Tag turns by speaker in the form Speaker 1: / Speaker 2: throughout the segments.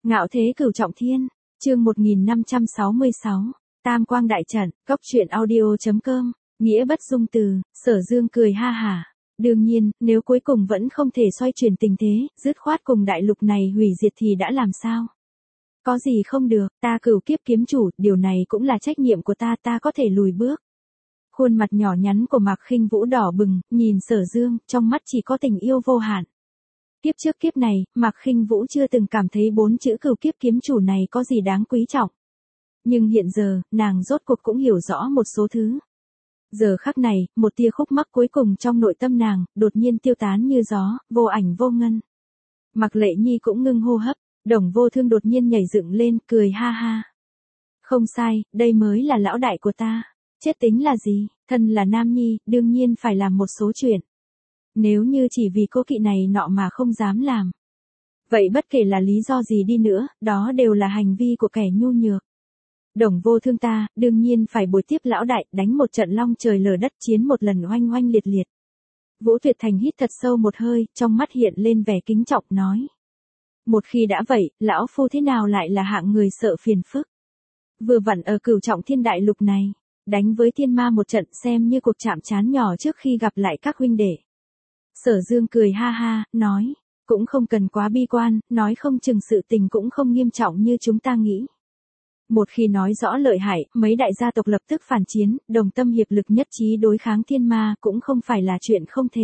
Speaker 1: Ngạo thế cửu trọng thiên, chương 1566, Tam Quang Đại Trận, Cốc truyện audio.com, nghĩa bất dung từ, Sở Dương cười ha hả. Đương nhiên, nếu cuối cùng vẫn không thể xoay chuyển tình thế, dứt khoát cùng đại lục này hủy diệt thì đã làm sao? Có gì không được, ta cửu kiếp kiếm chủ, điều này cũng là trách nhiệm của ta, ta có thể lùi bước. Khuôn mặt nhỏ nhắn của Mạc Khinh Vũ đỏ bừng, nhìn Sở Dương, trong mắt chỉ có tình yêu vô hạn. Kiếp trước kiếp này, Mạc Khinh Vũ chưa từng cảm thấy 4 chữ cửu kiếp kiếm chủ này có gì đáng quý trọng. Nhưng hiện giờ, nàng rốt cuộc cũng hiểu rõ một số thứ. Giờ khắc này, một tia khúc mắc cuối cùng trong nội tâm nàng, đột nhiên tiêu tán như gió, vô ảnh vô ngân. Mạc Lệ Nhi cũng ngưng hô hấp, Đồng Vô Thương đột nhiên nhảy dựng lên, cười ha ha. Không sai, đây mới là lão đại của ta. Chết tính là gì, thân là nam nhi, đương nhiên phải làm một số chuyện. Nếu như chỉ vì cô kỵ này nọ mà không dám làm. Vậy bất kể là lý do gì đi nữa, đó đều là hành vi của kẻ nhu nhược. Đồng Vô Thương ta, đương nhiên phải bồi tiếp lão đại, đánh một trận long trời lở đất, chiến một lần oanh oanh liệt liệt. Vũ Tuyệt Thành hít thật sâu một hơi, trong mắt hiện lên vẻ kính trọng, nói. Một khi đã vậy, lão phu thế nào lại là hạng người sợ phiền phức. Vừa vặn ở cửu trọng thiên đại lục này, đánh với thiên ma một trận xem như cuộc chạm trán nhỏ trước khi gặp lại các huynh đệ. Sở Dương cười ha ha, nói, cũng không cần quá bi quan, nói không chừng sự tình cũng không nghiêm trọng như chúng ta nghĩ. Một khi nói rõ lợi hại, mấy đại gia tộc lập tức phản chiến, đồng tâm hiệp lực nhất trí đối kháng thiên ma cũng không phải là chuyện không thể.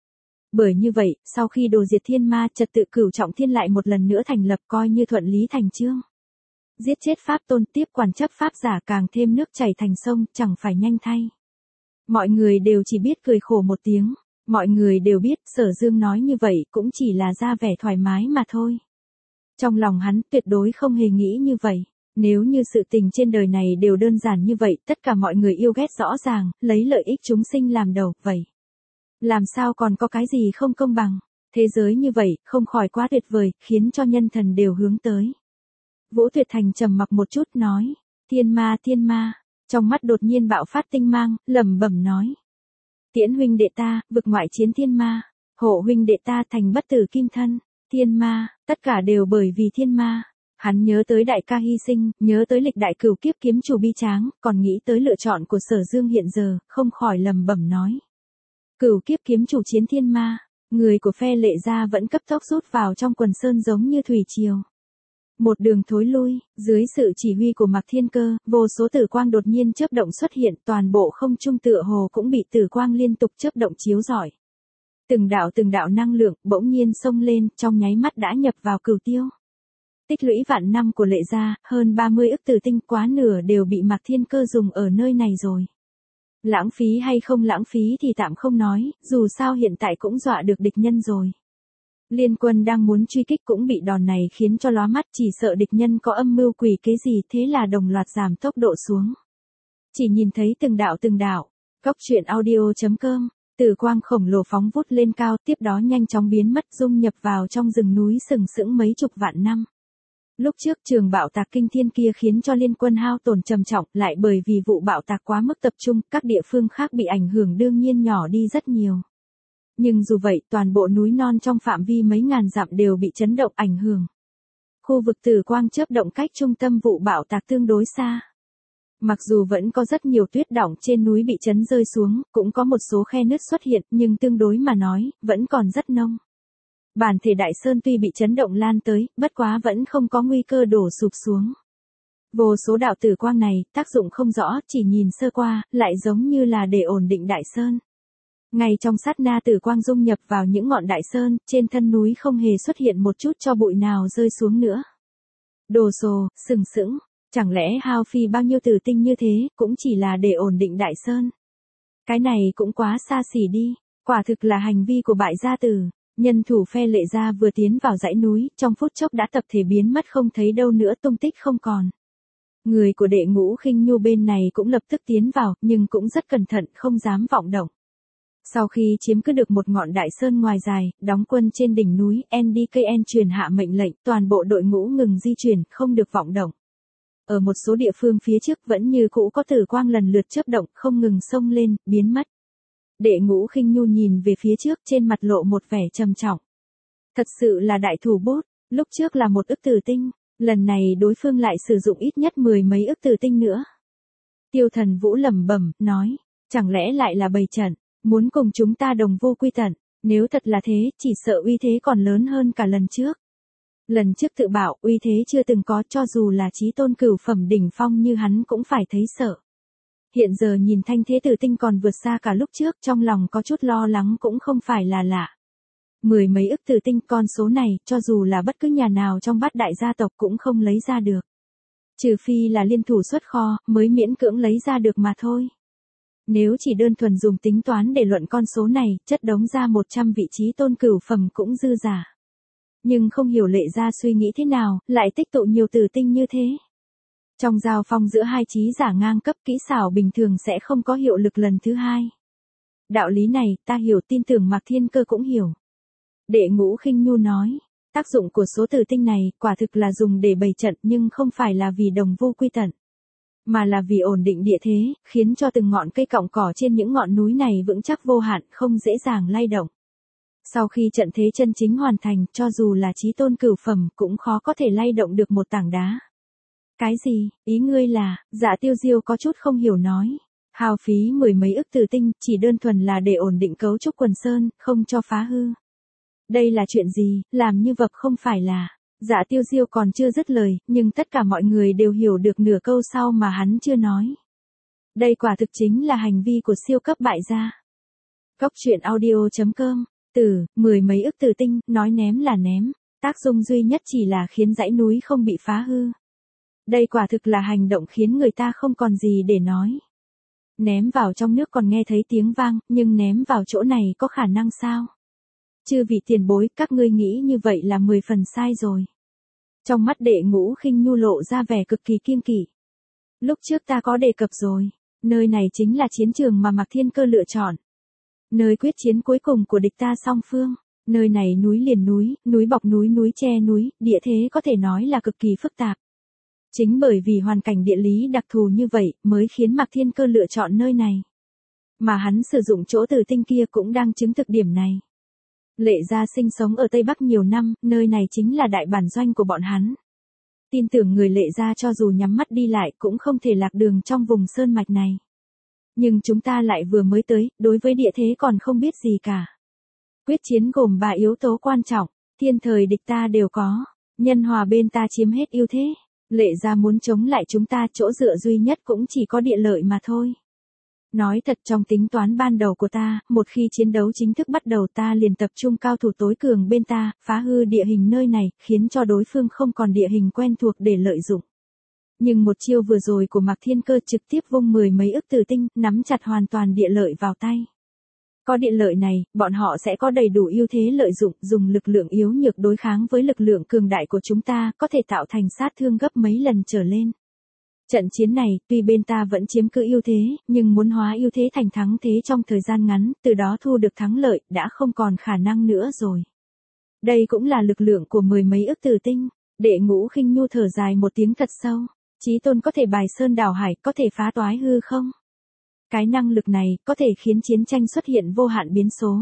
Speaker 1: Bởi như vậy, sau khi đồ diệt thiên ma, trật tự cửu trọng thiên lại một lần nữa thành lập coi như thuận lý thành chương. Giết chết pháp tôn tiếp quản chấp pháp giả càng thêm nước chảy thành sông, chẳng phải nhanh thay. Mọi người đều chỉ biết cười khổ một tiếng. Mọi người đều biết, Sở Dương nói như vậy cũng chỉ là ra vẻ thoải mái mà thôi. Trong lòng hắn tuyệt đối không hề nghĩ như vậy. Nếu như sự tình trên đời này đều đơn giản như vậy, tất cả mọi người yêu ghét rõ ràng, lấy lợi ích chúng sinh làm đầu, vậy. Làm sao còn có cái gì không công bằng? Thế giới như vậy, không khỏi quá tuyệt vời, khiến cho nhân thần đều hướng tới. Vũ Tuyệt Thành trầm mặc một chút nói, thiên ma, trong mắt đột nhiên bạo phát tinh mang, lẩm bẩm nói. Tiễn huynh đệ ta, vực ngoại chiến thiên ma, hộ huynh đệ ta thành bất tử kim thân, thiên ma, tất cả đều bởi vì thiên ma. Hắn nhớ tới đại ca hy sinh, nhớ tới lịch đại cửu kiếp kiếm chủ bi tráng, còn nghĩ tới lựa chọn của Sở Dương hiện giờ, không khỏi lẩm bẩm nói. Cửu kiếp kiếm chủ chiến thiên ma, người của phe Lệ gia vẫn cấp tốc rút vào trong quần sơn giống như thủy triều. Một đường thối lui, dưới sự chỉ huy của Mạc Thiên Cơ, vô số tử quang đột nhiên chớp động xuất hiện, toàn bộ không trung tựa hồ cũng bị tử quang liên tục chớp động chiếu rọi. Từng đạo năng lượng bỗng nhiên xông lên, trong nháy mắt đã nhập vào cửu tiêu. Tích lũy vạn năm của Lệ gia, hơn 30 ức tử tinh, quá nửa đều bị Mạc Thiên Cơ dùng ở nơi này rồi. Lãng phí hay không lãng phí thì tạm không nói, dù sao hiện tại cũng dọa được địch nhân rồi. Liên Quân đang muốn truy kích cũng bị đòn này khiến cho lóa mắt, chỉ sợ địch nhân có âm mưu quỷ kế gì, thế là đồng loạt giảm tốc độ xuống. Chỉ nhìn thấy từng đạo, Cốc truyện audio.com, tử quang khổng lồ phóng vút lên cao, tiếp đó nhanh chóng biến mất, dung nhập vào trong rừng núi sừng sững mấy chục vạn năm. Lúc trước trường bạo tạc kinh thiên kia khiến cho Liên Quân hao tổn trầm trọng, lại bởi vì vụ bạo tạc quá mức tập trung, các địa phương khác bị ảnh hưởng đương nhiên nhỏ đi rất nhiều. Nhưng dù vậy, toàn bộ núi non trong phạm vi mấy ngàn dặm đều bị chấn động ảnh hưởng. Khu vực tử quang chớp động cách trung tâm vụ bạo tạc tương đối xa. Mặc dù vẫn có rất nhiều tuyết đọng trên núi bị chấn rơi xuống, cũng có một số khe nứt xuất hiện, nhưng tương đối mà nói, vẫn còn rất nông. Bản thể Đại Sơn tuy bị chấn động lan tới, bất quá vẫn không có nguy cơ đổ sụp xuống. Vô số đạo tử quang này, tác dụng không rõ, chỉ nhìn sơ qua, lại giống như là để ổn định Đại Sơn. Ngay trong sát na tử quang dung nhập vào những ngọn đại sơn, trên thân núi không hề xuất hiện một chút tro bụi nào rơi xuống nữa. Đồ sồ, sừng sững, chẳng lẽ hao phí bao nhiêu tử tinh như thế, cũng chỉ là để ổn định đại sơn. Cái này cũng quá xa xỉ đi, quả thực là hành vi của bại gia tử. Nhân thủ phe Lệ gia vừa tiến vào dãy núi, trong phút chốc đã tập thể biến mất không thấy đâu nữa, tung tích không còn. Người của Đệ Ngũ Khinh Nhu bên này cũng lập tức tiến vào, nhưng cũng rất cẩn thận, không dám vọng động. Sau khi chiếm cứ được một ngọn đại sơn ngoài dài, đóng quân trên đỉnh núi, NDKN truyền hạ mệnh lệnh, toàn bộ đội ngũ ngừng di chuyển, không được vọng động. Ở một số địa phương phía trước vẫn như cũ có tử quang lần lượt chớp động, không ngừng xông lên, biến mất. Đệ Ngũ Khinh Nhu nhìn về phía trước, trên mặt lộ một vẻ trầm trọng. Thật sự là đại thủ bút, lúc trước là 1 ức tử tinh, Lần này đối phương lại sử dụng ít nhất 10 mấy ức tử tinh nữa. Tiêu Thần Vũ lẩm bẩm, nói, chẳng lẽ lại là bày trận, muốn cùng chúng ta đồng vô quy tận, nếu thật là thế, chỉ sợ uy thế còn lớn hơn cả lần trước. Lần trước tự bảo uy thế chưa từng có, cho dù là chí tôn cửu phẩm đỉnh phong như hắn cũng phải thấy sợ. Hiện giờ nhìn thanh thế tử tinh còn vượt xa cả lúc trước, trong lòng có chút lo lắng cũng không phải là lạ. 10 mấy ức tử tinh, con số này, cho dù là bất cứ nhà nào trong bát đại gia tộc cũng không lấy ra được. Trừ phi là liên thủ xuất kho, mới miễn cưỡng lấy ra được mà thôi. Nếu chỉ đơn thuần dùng tính toán để luận con số này, chất đống ra 100 vị trí tôn cửu phẩm cũng dư giả. Nhưng không hiểu Lệ Gia suy nghĩ thế nào, lại tích tụ nhiều tử tinh như thế. Trong giao phong giữa hai trí giả ngang cấp, kỹ xảo bình thường sẽ không có hiệu lực lần thứ hai. Đạo lý này, ta hiểu, tin tưởng Mạc Thiên Cơ cũng hiểu. Đệ Ngũ Khinh Nhu nói, tác dụng của số tử tinh này, quả thực là dùng để bày trận nhưng không phải là vì đồng vô quy tận. Mà là vì ổn định địa thế, khiến cho từng ngọn cây cọng cỏ trên những ngọn núi này vững chắc vô hạn, không dễ dàng lay động. Sau khi trận thế chân chính hoàn thành, cho dù là chí tôn cửu phẩm, cũng khó có thể lay động được một tảng đá. Cái gì, ý ngươi là, Dạ Tiêu Diêu có chút không hiểu nói. Hao phí 10 mấy ức tử tinh, chỉ đơn thuần là để ổn định cấu trúc quần sơn, không cho phá hư. Đây là chuyện gì, làm như vậy không phải là. Dạ Tiêu Diêu còn chưa dứt lời, nhưng tất cả mọi người đều hiểu được nửa câu sau mà hắn chưa nói. Đây quả thực chính là hành vi của siêu cấp bại gia. Góc truyện audio.com, 10 mấy ức tử tinh, nói ném là ném, tác dụng duy nhất chỉ là khiến dãy núi không bị phá hư. Đây quả thực là hành động khiến người ta không còn gì để nói. Ném vào trong nước còn nghe thấy tiếng vang, nhưng ném vào chỗ này có khả năng sao? Chư vị tiền bối, các ngươi nghĩ như vậy là 10 phần sai rồi. Trong mắt Đệ Ngũ Khinh Nhu lộ ra vẻ cực kỳ kiêng kỵ. Lúc trước ta có đề cập rồi, nơi này chính là chiến trường mà Mạc Thiên Cơ lựa chọn. Nơi quyết chiến cuối cùng của địch ta song phương. Nơi này núi liền núi, núi bọc núi, núi che núi, địa thế có thể nói là cực kỳ phức tạp. Chính bởi vì hoàn cảnh địa lý đặc thù như vậy, mới khiến Mạc Thiên Cơ lựa chọn nơi này. Mà hắn sử dụng chỗ tử tinh kia cũng đang chứng thực điểm này. Lệ Gia sinh sống ở Tây Bắc nhiều năm, nơi này chính là đại bản doanh của bọn hắn. Tin tưởng người Lệ Gia cho dù nhắm mắt đi lại cũng không thể lạc đường trong vùng sơn mạch này. Nhưng chúng ta lại vừa mới tới, đối với địa thế còn không biết gì cả. Quyết chiến gồm 3 yếu tố quan trọng, thiên thời địch ta đều có, nhân hòa bên ta chiếm hết ưu thế. Lệ Gia muốn chống lại chúng ta, chỗ dựa duy nhất cũng chỉ có địa lợi mà thôi. Nói thật, trong tính toán ban đầu của ta, một khi chiến đấu chính thức bắt đầu ta liền tập trung cao thủ tối cường bên ta, phá hư địa hình nơi này, khiến cho đối phương không còn địa hình quen thuộc để lợi dụng. Nhưng một chiêu vừa rồi của Mạc Thiên Cơ trực tiếp vung 10 mấy ức tử tinh, nắm chặt hoàn toàn địa lợi vào tay. Có địa lợi này, bọn họ sẽ có đầy đủ ưu thế lợi dụng, dùng lực lượng yếu nhược đối kháng với lực lượng cường đại của chúng ta, có thể tạo thành sát thương gấp mấy lần trở lên. Trận chiến này, tuy bên ta vẫn chiếm cứ ưu thế, nhưng muốn hóa ưu thế thành thắng thế trong thời gian ngắn, từ đó thu được thắng lợi, đã không còn khả năng nữa rồi. Đây cũng là lực lượng của 10 mấy ức tử tinh. Đệ Ngũ Khinh Nhu thở dài một tiếng thật sâu. Chí tôn có thể bài sơn đảo hải, có thể phá toái hư không? Cái năng lực này, có thể khiến chiến tranh xuất hiện vô hạn biến số.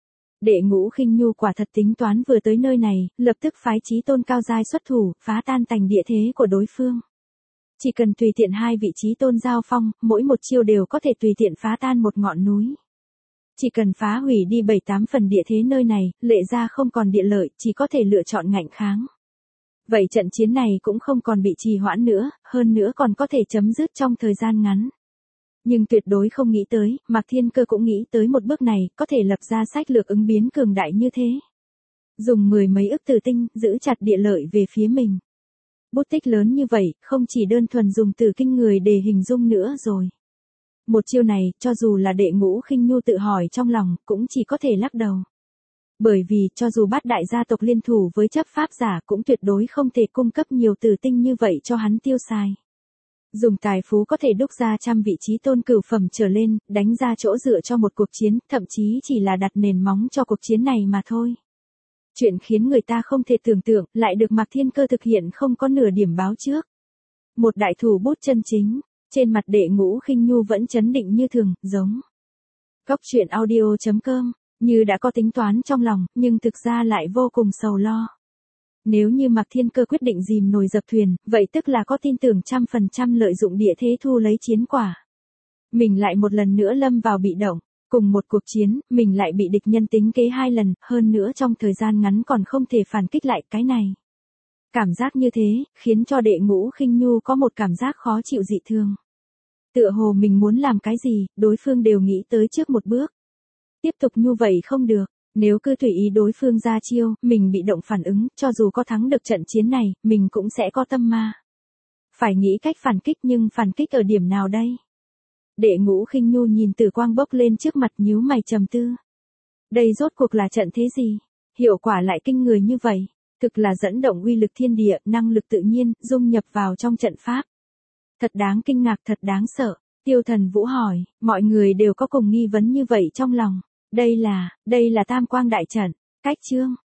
Speaker 1: Đệ Ngũ Khinh Nhu quả thật tính toán vừa tới nơi này, lập tức phái chí tôn cao giai xuất thủ, phá tan tành địa thế của đối phương. Chỉ cần tùy tiện hai vị chí tôn giao phong, mỗi một chiêu đều có thể tùy tiện phá tan một ngọn núi. Chỉ cần phá hủy đi 7-8 phần địa thế nơi này, Lệ Gia không còn địa lợi, chỉ có thể lựa chọn ngạnh kháng. Vậy trận chiến này cũng không còn bị trì hoãn nữa, hơn nữa còn có thể chấm dứt trong thời gian ngắn. Nhưng tuyệt đối không nghĩ tới, Mạc Thiên Cơ cũng nghĩ tới một bước này, có thể lập ra sách lược ứng biến cường đại như thế. Dùng 10 mấy ức tử tinh, giữ chặt địa lợi về phía mình. Bút tích lớn như vậy, không chỉ đơn thuần dùng từ kinh người để hình dung nữa rồi. Một chiêu này, cho dù là Đệ Ngũ Khinh Nhu tự hỏi trong lòng, cũng chỉ có thể lắc đầu. Bởi vì, cho dù bát đại gia tộc liên thủ với chấp pháp giả cũng tuyệt đối không thể cung cấp nhiều tử tinh như vậy cho hắn tiêu xài. Dùng tài phú có thể đúc ra trăm vị trí tôn cửu phẩm trở lên, đánh ra chỗ dựa cho một cuộc chiến, thậm chí chỉ là đặt nền móng cho cuộc chiến này mà thôi. Chuyện khiến người ta không thể tưởng tượng, lại được Mạc Thiên Cơ thực hiện không có nửa điểm báo trước. Một đại thủ bút chân chính, trên mặt Đệ Ngũ Khinh Nhu vẫn chấn định như thường, giống. Góc truyện audio.com, như đã có tính toán trong lòng, nhưng thực ra lại vô cùng sầu lo. Nếu như Mạc Thiên Cơ quyết định dìm nồi dập thuyền, vậy tức là có tin tưởng 100% lợi dụng địa thế thu lấy chiến quả. Mình lại một lần nữa lâm vào bị động. Cùng một cuộc chiến, mình lại bị địch nhân tính kế 2 lần, hơn nữa trong thời gian ngắn còn không thể phản kích lại cái này. Cảm giác như thế, khiến cho Đệ Ngũ Khinh Nhu có một cảm giác khó chịu dị thường. Tựa hồ mình muốn làm cái gì, đối phương đều nghĩ tới trước một bước. Tiếp tục như vậy không được, nếu cứ tùy ý đối phương ra chiêu, mình bị động phản ứng, cho dù có thắng được trận chiến này, mình cũng sẽ có tâm ma. Phải nghĩ cách phản kích nhưng phản kích ở điểm nào đây? Đệ Ngũ Khinh Nhu nhìn tử quang bốc lên trước mặt nhíu mày trầm tư. Đây rốt cuộc là trận thế gì? Hiệu quả lại kinh người như vậy, thực là dẫn động uy lực thiên địa, năng lực tự nhiên, dung nhập vào trong trận pháp. Thật đáng kinh ngạc, thật đáng sợ. Tiêu Thần Vũ hỏi, mọi người đều có cùng nghi vấn như vậy trong lòng. Đây là Tam Quang Đại Trận. Cách chương